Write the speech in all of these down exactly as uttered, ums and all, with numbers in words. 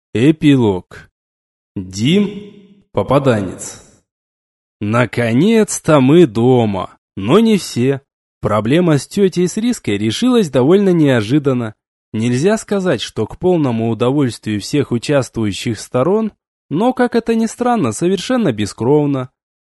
Эпилог. Дим – попаданец. Наконец-то мы дома, но не все. Проблема с тетей с Риской решилась довольно неожиданно. Нельзя сказать, что к полному удовольствию всех участвующих сторон, но, как это ни странно, совершенно бескровно.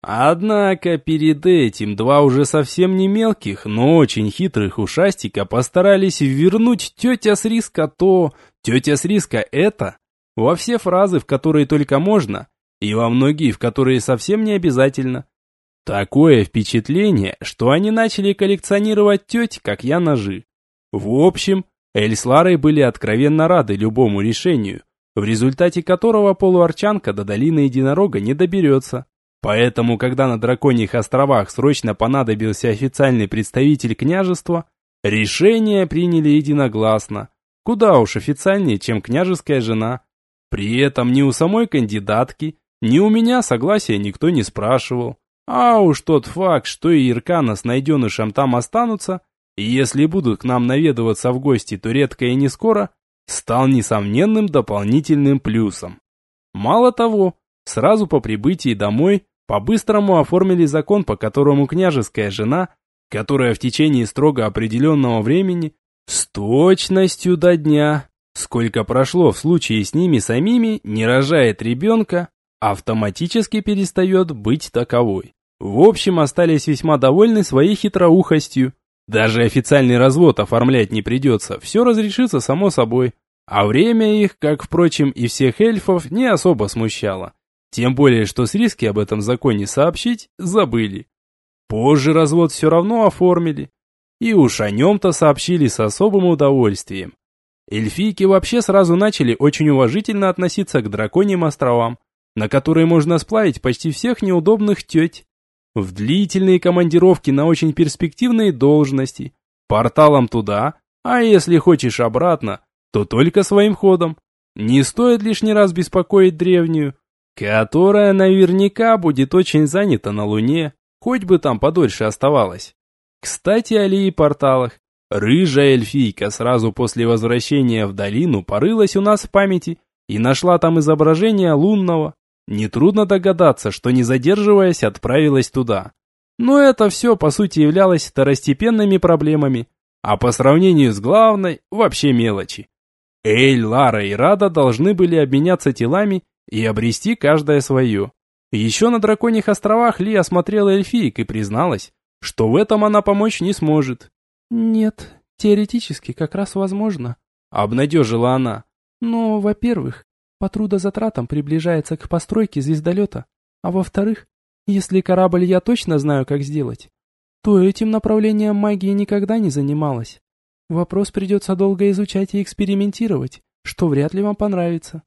Однако перед этим два уже совсем не мелких, но очень хитрых ушастика постарались вернуть тетя с Риска то, тетя с Риска это, во все фразы, в которые только можно, и во многие, в которые совсем не обязательно. Такое впечатление, что они начали коллекционировать теть, как я ножи. В общем, Эль с Ларой были откровенно рады любому решению, в результате которого полуарчанка до долины единорога не доберется. Поэтому, когда на Драконьих островах срочно понадобился официальный представитель княжества, решение приняли единогласно, куда уж официальнее, чем княжеская жена. При этом ни у самой кандидатки, ни у меня согласия никто не спрашивал. А уж тот факт, что и Иркана с найденышем там останутся, и если будут к нам наведываться в гости, то редко и не скоро, стал несомненным дополнительным плюсом. Мало того, сразу по прибытии домой по-быстрому оформили закон, по которому княжеская жена, которая в течение строго определенного времени, с точностью до дня, сколько прошло в случае с ними самими, не рожает ребенка, автоматически перестает быть таковой. В общем, остались весьма довольны своей хитроухостью. Даже официальный развод оформлять не придется, все разрешится само собой. А время их, как, впрочем, и всех эльфов, не особо смущало. Тем более, что с Риски об этом законе сообщить забыли. Позже развод все равно оформили. И уж о нем-то сообщили с особым удовольствием. Эльфийки вообще сразу начали очень уважительно относиться к Драконьим островам, на которые можно сплавить почти всех неудобных теть. В длительные командировки на очень перспективные должности, порталом туда, а если хочешь обратно, то только своим ходом. Не стоит лишний раз беспокоить древнюю, которая наверняка будет очень занята на Луне, хоть бы там подольше оставалась. Кстати, о Лии порталах. Рыжая эльфийка сразу после возвращения в долину порылась у нас в памяти и нашла там изображение лунного. Нетрудно догадаться, что не задерживаясь, отправилась туда. Но это все, по сути, являлось второстепенными проблемами, а по сравнению с главной, вообще мелочи. Эль, Лара и Рада должны были обменяться телами и обрести каждое свое. Еще на Драконьих островах Ли осмотрела эльфиек и призналась, что в этом она помочь не сможет. «Нет, теоретически как раз возможно», — обнадежила она. «Но, во-первых, по трудозатратам приближается к постройке звездолета, а во-вторых, если корабль я точно знаю, как сделать, то этим направлением магии никогда не занималась. Вопрос придется долго изучать и экспериментировать, что вряд ли вам понравится».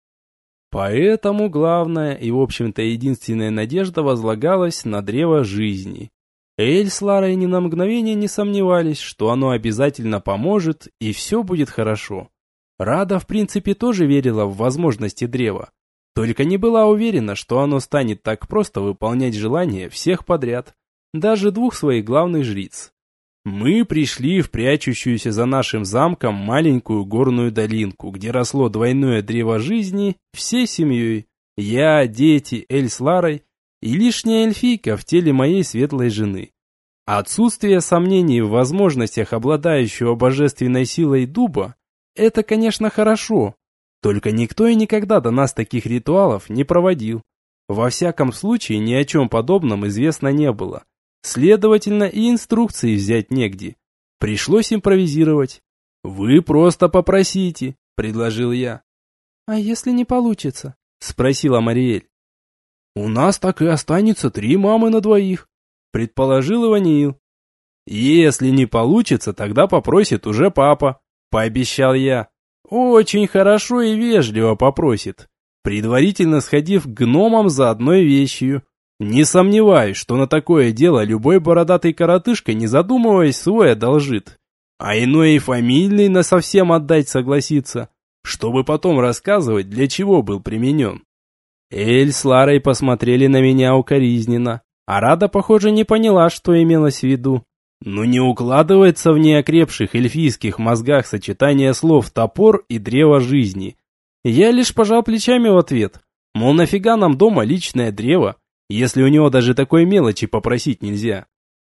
Поэтому главная и, в общем-то, единственная надежда возлагалась на древо жизни. Эль с Ларой ни на мгновение не сомневались, что оно обязательно поможет и все будет хорошо. Рада, в принципе, тоже верила в возможности древа, только не была уверена, что оно станет так просто выполнять желания всех подряд, даже двух своих главных жриц. Мы пришли в прячущуюся за нашим замком маленькую горную долинку, где росло двойное древо жизни всей семьей. Я, дети, Эль с Ларой и лишняя эльфийка в теле моей светлой жены. Отсутствие сомнений в возможностях обладающего божественной силой дуба – это, конечно, хорошо, только никто и никогда до нас таких ритуалов не проводил. Во всяком случае, ни о чем подобном известно не было. Следовательно, и инструкции взять негде. Пришлось импровизировать. «Вы просто попросите», – предложил я. «А если не получится?» – спросила Мариэль. «У нас так и останется три мамы на двоих», – предположил Иваниил. «Если не получится, тогда попросит уже папа», – пообещал я. «Очень хорошо и вежливо попросит, предварительно сходив к гномам за одной вещью. Не сомневаюсь, что на такое дело любой бородатый коротышка, не задумываясь, свой одолжит, а иной и фамильный насовсем отдать согласится, чтобы потом рассказывать, для чего был применен». Эль с Ларой посмотрели на меня укоризненно, а Рада, похоже, не поняла, что имелось в виду. Но не укладывается в неокрепших эльфийских мозгах сочетание слов «топор» и «древо жизни». Я лишь пожал плечами в ответ, мол, нафига нам дома личное древо, если у него даже такой мелочи попросить нельзя.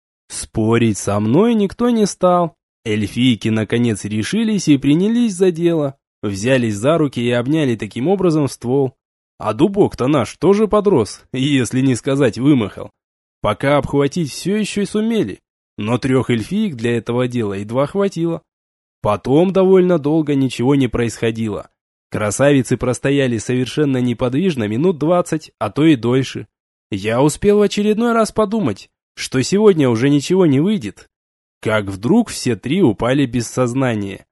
Спорить со мной никто не стал. Эльфийки наконец решились и принялись за дело. Взялись за руки и обняли таким образом ствол. А дубок-то наш тоже подрос, если не сказать вымахал. Пока обхватить все еще и сумели, но трех эльфиек для этого дела едва хватило. Потом довольно долго ничего не происходило. Красавицы простояли совершенно неподвижно минут двадцать, а то и дольше. Я успел в очередной раз подумать, что сегодня уже ничего не выйдет. Как вдруг все три упали без сознания.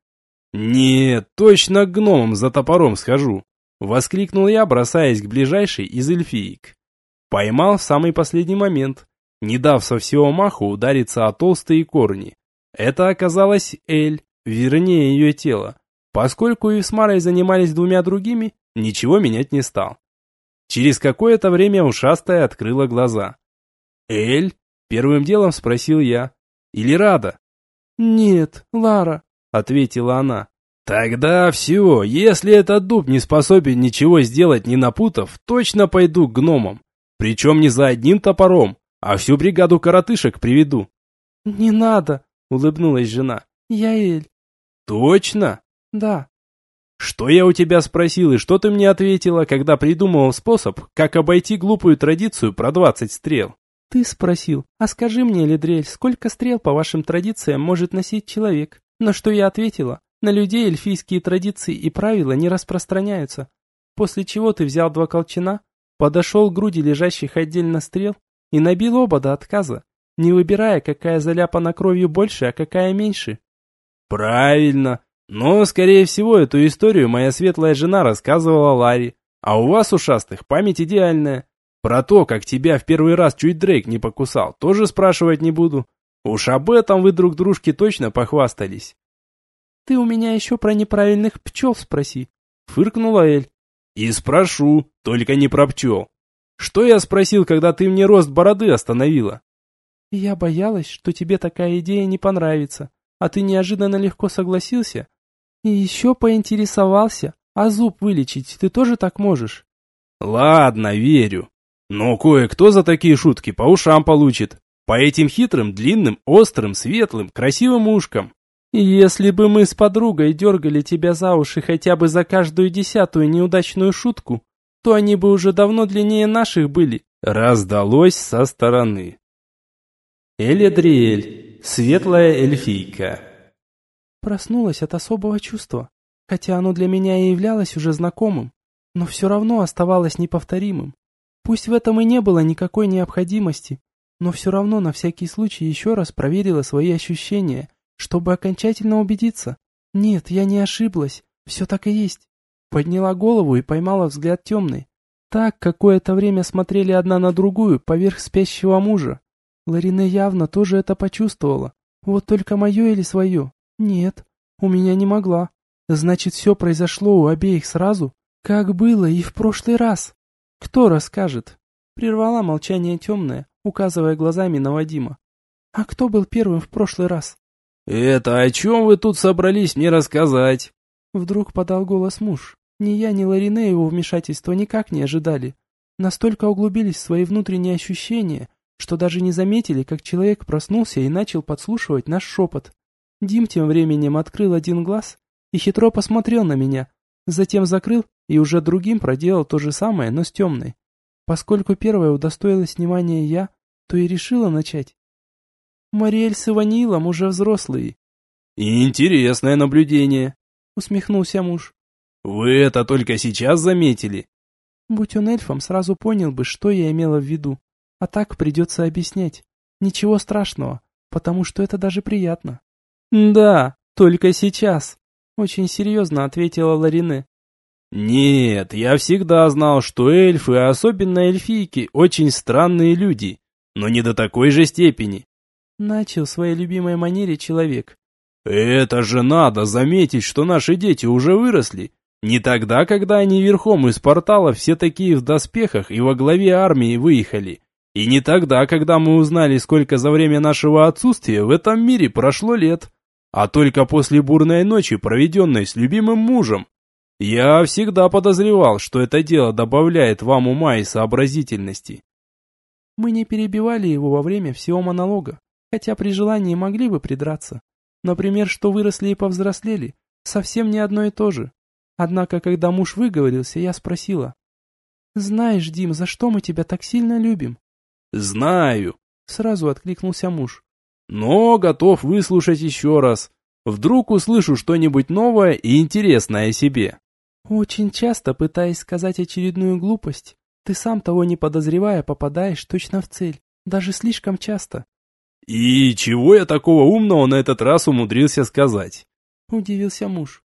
«Нет, точно к гномам за топором схожу!» Воскликнул я, бросаясь к ближайшей из эльфиек. Поймал в самый последний момент, не дав со всего маху удариться о толстые корни. Это оказалась Эль, вернее ее тело. Поскольку и с Марой занимались двумя другими, ничего менять не стал. Через какое-то время ушастая открыла глаза. «Эль?» – первым делом спросил я. «Или Рада?» «Нет, Лара», – ответила она. «Тогда все, если этот дуб не способен ничего сделать, не напутав, точно пойду к гномам. Причем не за одним топором, а всю бригаду коротышек приведу». «Не надо», – улыбнулась жена. «Я Эль». «Точно?» «Да». «Что я у тебя спросил и что ты мне ответила, когда придумывал способ, как обойти глупую традицию про двадцать стрел?» «Ты спросил, а скажи мне, Лидрель, сколько стрел по вашим традициям может носить человек?» На что я ответила, на людей эльфийские традиции и правила не распространяются. После чего ты взял два колчана, подошел к груди лежащих отдельно стрел и набил оба до отказа, не выбирая, какая заляпана кровью больше, а какая меньше. «Правильно. Но, скорее всего, эту историю моя светлая жена рассказывала Ларе, а у вас, ушастых, память идеальная. Про то, как тебя в первый раз чуть Дрейк не покусал, тоже спрашивать не буду. Уж об этом вы друг дружке точно похвастались». «Ты у меня еще про неправильных пчел спроси», — фыркнула Эль. «И спрошу, только не про пчел. Что я спросил, когда ты мне рост бороды остановила?» «Я боялась, что тебе такая идея не понравится, а ты неожиданно легко согласился. И еще поинтересовался, а зуб вылечить ты тоже так можешь?» «Ладно, верю. Но кое-кто за такие шутки по ушам получит. По этим хитрым, длинным, острым, светлым, красивым ушкам. Если бы мы с подругой дергали тебя за уши хотя бы за каждую десятую неудачную шутку, то они бы уже давно длиннее наших были», — раздалось со стороны. Элядриэль, светлая эльфийка. Проснулась от особого чувства, хотя оно для меня и являлось уже знакомым, но все равно оставалось неповторимым. Пусть в этом и не было никакой необходимости, но все равно на всякий случай еще раз проверила свои ощущения, чтобы окончательно убедиться. Нет, я не ошиблась, все так и есть. Подняла голову и поймала взгляд темный. Так какое-то время смотрели одна на другую поверх спящего мужа. Ларине явно тоже это почувствовала. Вот только мое или свое? Нет, у меня не могла. Значит, все произошло у обеих сразу, как было и в прошлый раз. Кто расскажет? Прервала молчание темная, указывая глазами на Вадима. А кто был первым в прошлый раз? «Это о чем вы тут собрались мне рассказать?» Вдруг подал голос муж. Ни я, ни Ларине его вмешательства никак не ожидали. Настолько углубились в свои внутренние ощущения, что даже не заметили, как человек проснулся и начал подслушивать наш шепот. Дим тем временем открыл один глаз и хитро посмотрел на меня, затем закрыл и уже другим проделал то же самое, но с темной. Поскольку первая удостоилась внимания я, то и решила начать. «Мариэль с Иванилом уже взрослые». «Интересное наблюдение», — усмехнулся муж. «Вы это только сейчас заметили?» «Будь он эльфом, сразу понял бы, что я имела в виду. А так придется объяснять. Ничего страшного, потому что это даже приятно». «Да, только сейчас», — очень серьезно ответила Ларине. «Нет, я всегда знал, что эльфы, а особенно эльфийки, очень странные люди, но не до такой же степени». Начал в своей любимой манере человек. «Это же надо заметить, что наши дети уже выросли. Не тогда, когда они верхом из портала все такие в доспехах и во главе армии выехали. И не тогда, когда мы узнали, сколько за время нашего отсутствия в этом мире прошло лет. А только после бурной ночи, проведенной с любимым мужем. Я всегда подозревал, что это дело добавляет вам ума и сообразительности. Мы не перебивали его во время всего монолога, хотя при желании могли бы придраться. Например, что выросли и повзрослели, совсем не одно и то же. Однако, когда муж выговорился, я спросила: «Знаешь, Дим, за что мы тебя так сильно любим?» «Знаю», — сразу откликнулся муж. «но готов выслушать еще раз. Вдруг услышу что-нибудь новое и интересное о себе». «Очень часто, пытаясь сказать очередную глупость, ты сам того не подозревая попадаешь точно в цель, даже слишком часто». «И чего я такого умного на этот раз умудрился сказать?» — удивился муж.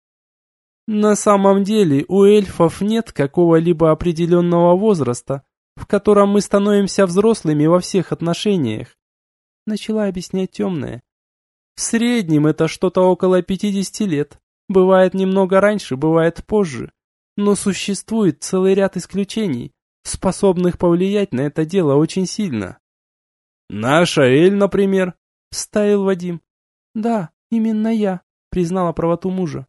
«На самом деле у эльфов нет какого-либо определенного возраста, в котором мы становимся взрослыми во всех отношениях», — начала объяснять темная. «В среднем это что-то около пятидесяти лет. Бывает немного раньше, бывает позже. Но существует целый ряд исключений, способных повлиять на это дело очень сильно». «Наша Эль, например», — вставил Вадим. «Да, именно я», — признала правоту мужа.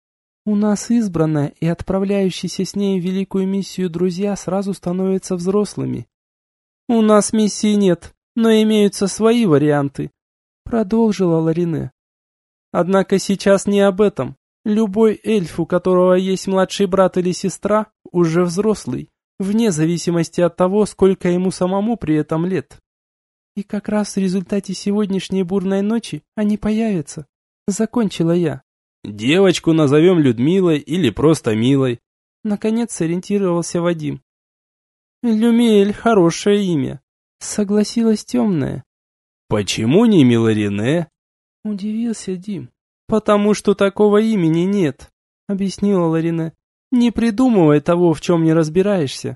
«У нас избранная и отправляющиеся с ней в великую миссию друзья сразу становятся взрослыми». «У нас миссии нет, но имеются свои варианты», — продолжила Ларине. «Однако сейчас не об этом. Любой эльф, у которого есть младший брат или сестра, уже взрослый, вне зависимости от того, сколько ему самому при этом лет». «И как раз в результате сегодняшней бурной ночи они появятся», — закончила я. «Девочку назовем Людмилой или просто Милой», — наконец сориентировался Вадим. «Люмиэль — хорошее имя», — согласилась темная. «Почему не Миларине?» — удивился Дим. «Потому что такого имени нет», — объяснила Ларине. «Не придумывай того, в чем не разбираешься».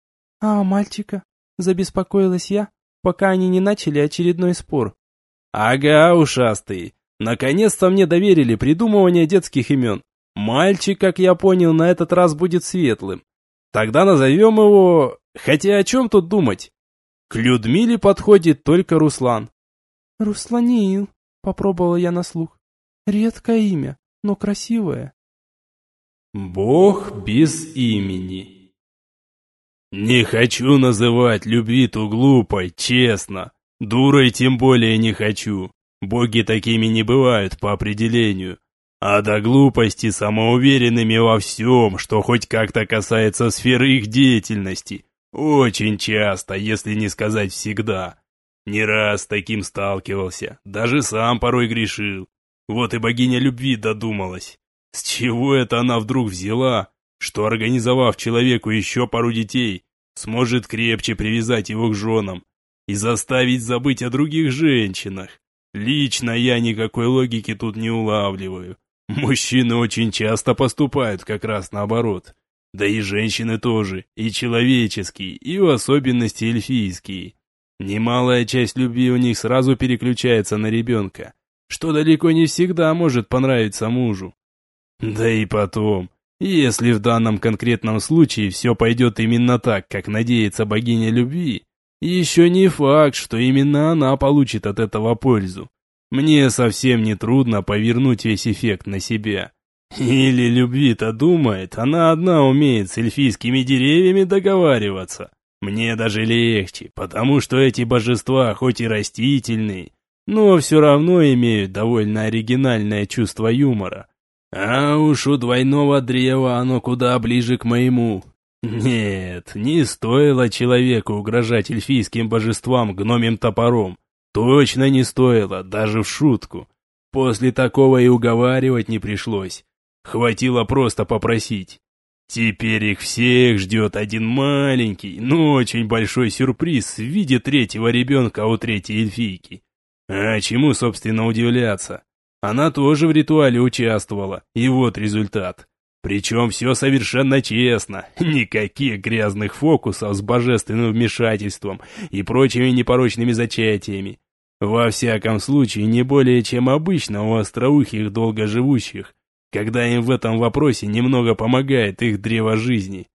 «А мальчика?» — забеспокоилась я, пока они не начали очередной спор. «Ага, ушастые. Наконец-то мне доверили придумывание детских имен. Мальчик, как я понял, на этот раз будет светлым. Тогда назовем его... Хотя о чем тут думать? К Людмиле подходит только Руслан». «Русланиил», — попробовала я на слух. «Редкое имя, но красивое». «Бог без имени». «Не хочу называть любви ту глупой, честно. Дурой тем более не хочу. Боги такими не бывают по определению. А до глупости самоуверенными во всем, что хоть как-то касается сферы их деятельности. Очень часто, если не сказать всегда. Не раз с таким сталкивался, даже сам порой грешил. Вот и богиня любви додумалась. С чего это она вдруг взяла, что, организовав человеку еще пару детей, сможет крепче привязать его к женам и заставить забыть о других женщинах? Лично я никакой логики тут не улавливаю. Мужчины очень часто поступают как раз наоборот. Да и женщины тоже, и человеческие, и в особенности эльфийские. Немалая часть любви у них сразу переключается на ребенка, что далеко не всегда может понравиться мужу. Да и потом, если в данном конкретном случае все пойдет именно так, как надеется богиня любви, еще не факт, что именно она получит от этого пользу. Мне совсем не трудно повернуть весь эффект на себя. Или любви-то думает, она одна умеет с эльфийскими деревьями договариваться. Мне даже легче, потому что эти божества хоть и растительные, но все равно имеют довольно оригинальное чувство юмора. А уж у двойного древа оно куда ближе к моему. Нет, не стоило человеку угрожать эльфийским божествам гномим топором. Точно не стоило, даже в шутку. После такого и уговаривать не пришлось. Хватило просто попросить. Теперь их всех ждет один маленький, но очень большой сюрприз в виде третьего ребенка у третьей эльфийки. А чему, собственно, удивляться? Она тоже в ритуале участвовала, и вот результат. Причем все совершенно честно, никаких грязных фокусов с божественным вмешательством и прочими непорочными зачатиями. Во всяком случае, не более чем обычно у остроухих долгоживущих, когда им в этом вопросе немного помогает их древо жизни.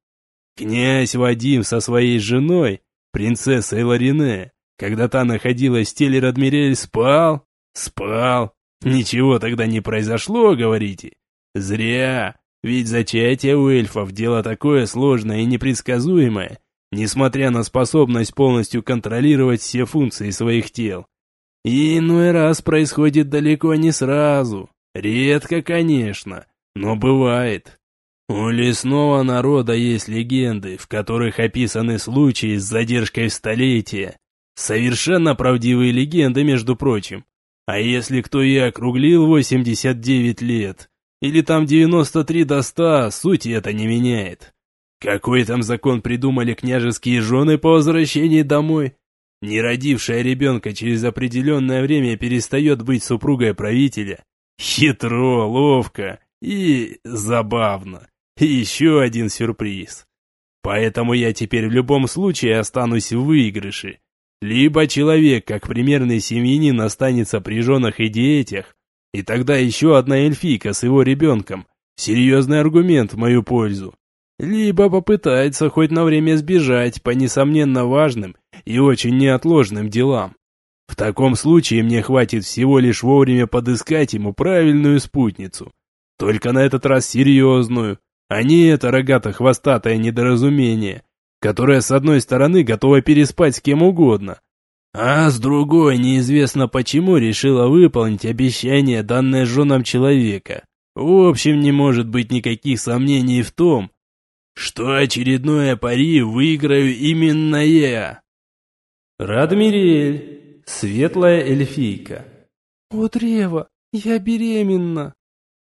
Князь Вадим со своей женой, принцессой Ларине, когда та находилась в теле Радмирель, спал? Спал. Ничего тогда не произошло, говорите? Зря. Ведь зачатие у эльфов дело такое сложное и непредсказуемое, несмотря на способность полностью контролировать все функции своих тел. И иной раз происходит далеко не сразу. Редко, конечно, но бывает. У лесного народа есть легенды, в которых описаны случаи с задержкой в столетия. Совершенно правдивые легенды, между прочим. А если кто и округлил восемьдесят девять лет, или там девяносто три до ста, суть это не меняет. Какой там закон придумали княжеские жены по возвращении домой? Не родившая ребенка через определенное время перестает быть супругой правителя. Хитро, ловко и забавно. И еще один сюрприз. Поэтому я теперь в любом случае останусь в выигрыше. Либо человек, как примерный семьянин, останется при женах и детях, и тогда еще одна эльфийка с его ребенком. Серьезный аргумент в мою пользу. Либо попытается хоть на время сбежать по несомненно важным и очень неотложным делам. В таком случае мне хватит всего лишь вовремя подыскать ему правильную спутницу. Только на этот раз серьезную, а не это рогато-хвостатое недоразумение, которое с одной стороны готово переспать с кем угодно, а с другой неизвестно почему решила выполнить обещание, данное женам человека. В общем, не может быть никаких сомнений в том, что очередное пари выиграю именно я. Радмириэль, светлая эльфийка. О, древо, я беременна.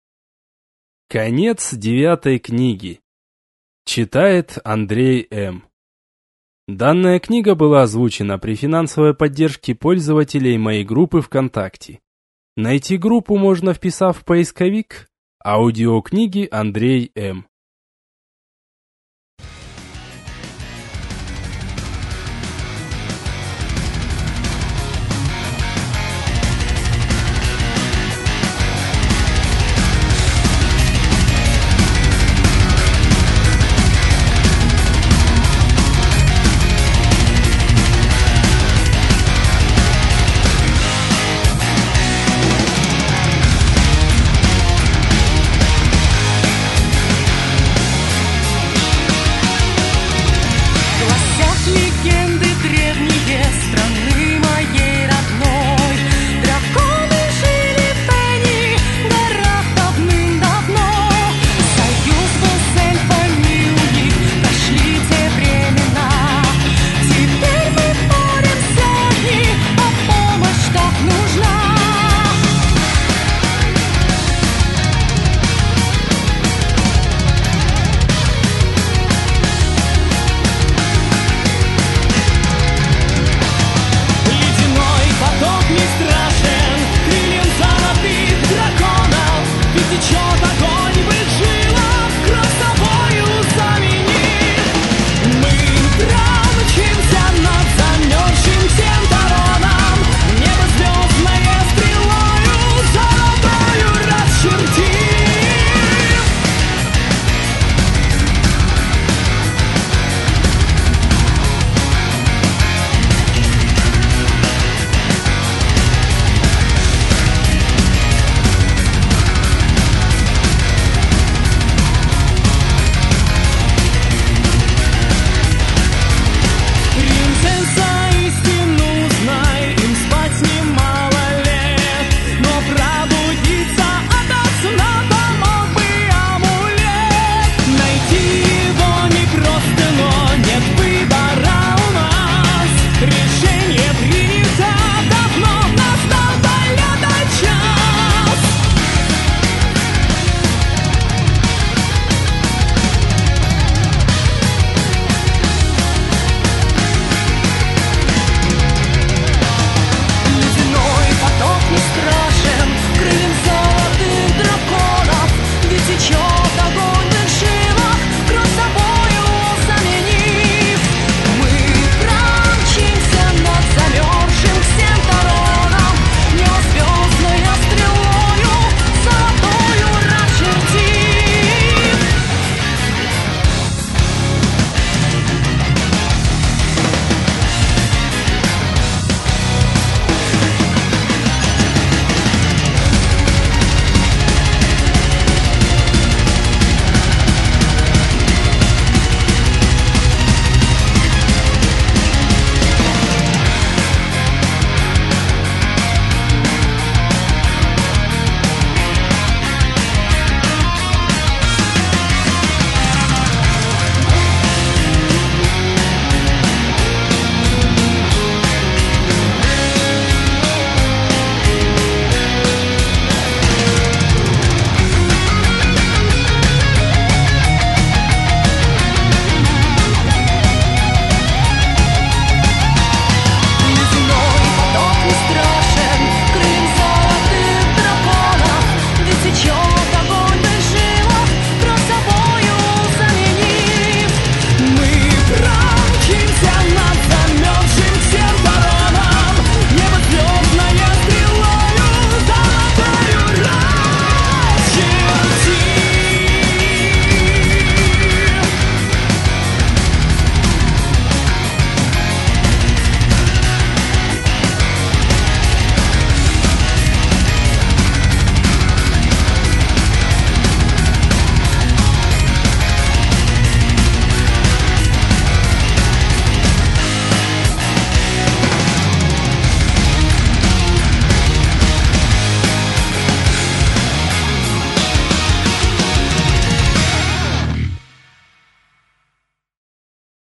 Конец девятой книги. Читает Андрей М. Данная книга была озвучена при финансовой поддержке пользователей моей группы ВКонтакте. Найти группу можно, вписав в поисковик «Аудиокниги Андрей М».